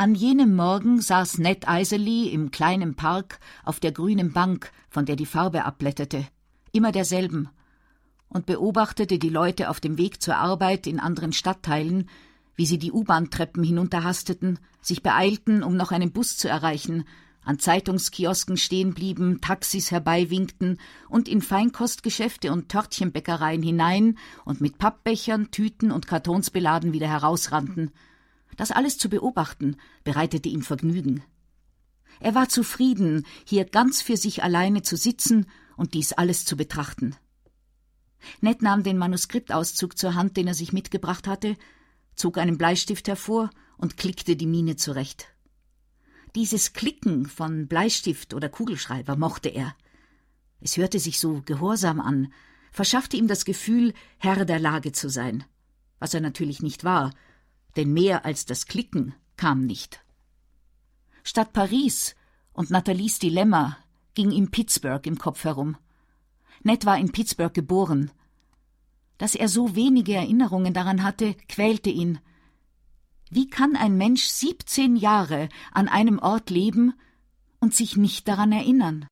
An jenem Morgen saß Ned Iserley im kleinen Park auf der grünen Bank, von der die Farbe abblätterte, immer derselben, und beobachtete die Leute auf dem Weg zur Arbeit in anderen Stadtteilen, wie sie die U-Bahn-Treppen hinunterhasteten, sich beeilten, um noch einen Bus zu erreichen, an Zeitungskiosken stehen blieben, Taxis herbeiwinkten und in Feinkostgeschäfte und Törtchenbäckereien hinein und mit Pappbechern, Tüten und Kartons beladen wieder herausrannten. Das alles zu beobachten, bereitete ihm Vergnügen. Er war zufrieden, hier ganz für sich alleine zu sitzen und dies alles zu betrachten. Ned nahm den Manuskriptauszug zur Hand, den er sich mitgebracht hatte, zog einen Bleistift hervor und klickte die Mine zurecht. Dieses Klicken von Bleistift oder Kugelschreiber mochte er. Es hörte sich so gehorsam an, verschaffte ihm das Gefühl, Herr der Lage zu sein, was er natürlich nicht war, denn mehr als das Klicken kam nicht. Statt Paris und Nathalies Dilemma ging ihm Pittsburgh im Kopf herum. Ned war in Pittsburgh geboren. Dass er so wenige Erinnerungen daran hatte, quälte ihn. Wie kann ein Mensch 17 Jahre an einem Ort leben und sich nicht daran erinnern?